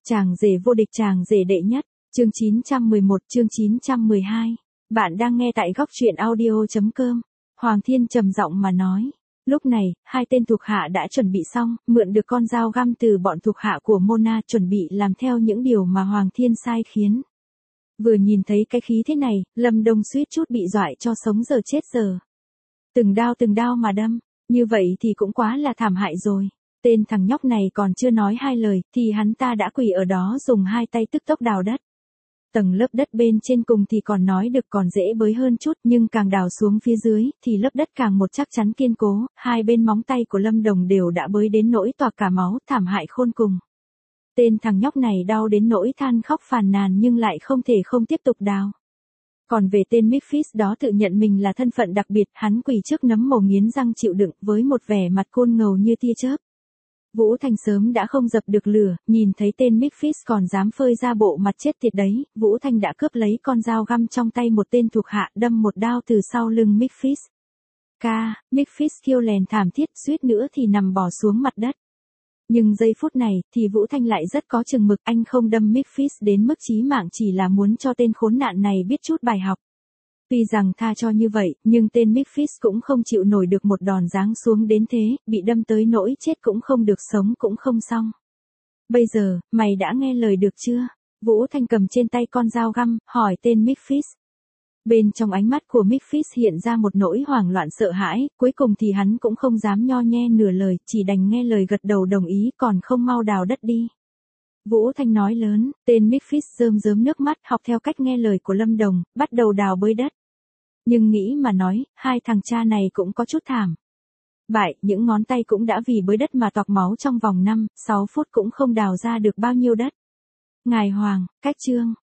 Chàng rể vô địch, chàng rể đệ nhất, chương 911, chương 912. Bạn đang nghe tại góc truyện audio.com. Hoàng Thiên trầm giọng mà nói. Lúc này, hai tên thuộc hạ đã chuẩn bị xong, mượn được con dao găm từ bọn thuộc hạ của Mona, chuẩn bị làm theo những điều mà Hoàng Thiên sai khiến. Vừa nhìn thấy cái khí thế này, Lâm Đông suýt chút bị dọa cho sống giờ chết giờ. Từng đao mà đâm, như vậy thì cũng quá là thảm hại rồi. Tên thằng nhóc này còn chưa nói hai lời, thì hắn ta đã quỳ ở đó dùng hai tay tức tốc đào đất. Tầng lớp đất bên trên cùng thì còn nói được còn dễ bới hơn chút, nhưng càng đào xuống phía dưới, thì lớp đất càng một chắc chắn kiên cố, hai bên móng tay của Lâm Đồng đều đã bới đến nỗi toạc cả máu, thảm hại khôn cùng. Tên thằng nhóc này đau đến nỗi than khóc phàn nàn nhưng lại không thể không tiếp tục đào. Còn về tên Memphis đó tự nhận mình là thân phận đặc biệt, hắn quỳ trước nấm mồ nghiến răng chịu đựng với một vẻ mặt côn ngầu như tia chớp. Vũ Thanh sớm đã không dập được lửa, nhìn thấy tên Memphis còn dám phơi ra bộ mặt chết tiệt đấy, Vũ Thanh đã cướp lấy con dao găm trong tay một tên thuộc hạ, đâm một đao từ sau lưng Memphis. Memphis kêu lèn thảm thiết, suýt nữa thì nằm bò xuống mặt đất. Nhưng giây phút này, thì Vũ Thanh lại rất có chừng mực, anh không đâm Memphis đến mức chí mạng, chỉ là muốn cho tên khốn nạn này biết chút bài học. Tuy rằng tha cho như vậy, nhưng tên Memphis cũng không chịu nổi được một đòn giáng xuống đến thế, bị đâm tới nỗi chết cũng không được, sống cũng không xong. Bây giờ, mày đã nghe lời được chưa? Vũ Thanh cầm trên tay con dao găm, hỏi tên Memphis. Bên trong ánh mắt của Memphis hiện ra một nỗi hoảng loạn sợ hãi, cuối cùng thì hắn cũng không dám nho nhe nửa lời, chỉ đành nghe lời gật đầu đồng ý, còn không mau đào đất đi. Vũ Thanh nói lớn, tên Memphis rơm rớm nước mắt, học theo cách nghe lời của Lâm Đồng, bắt đầu đào bới đất. Nhưng nghĩ mà nói, hai thằng cha này cũng có chút thảm. Bại, những ngón tay cũng đã vì bới đất mà toạc máu trong vòng 5, 6 phút cũng không đào ra được bao nhiêu đất. Ngài Hoàng, cách chương.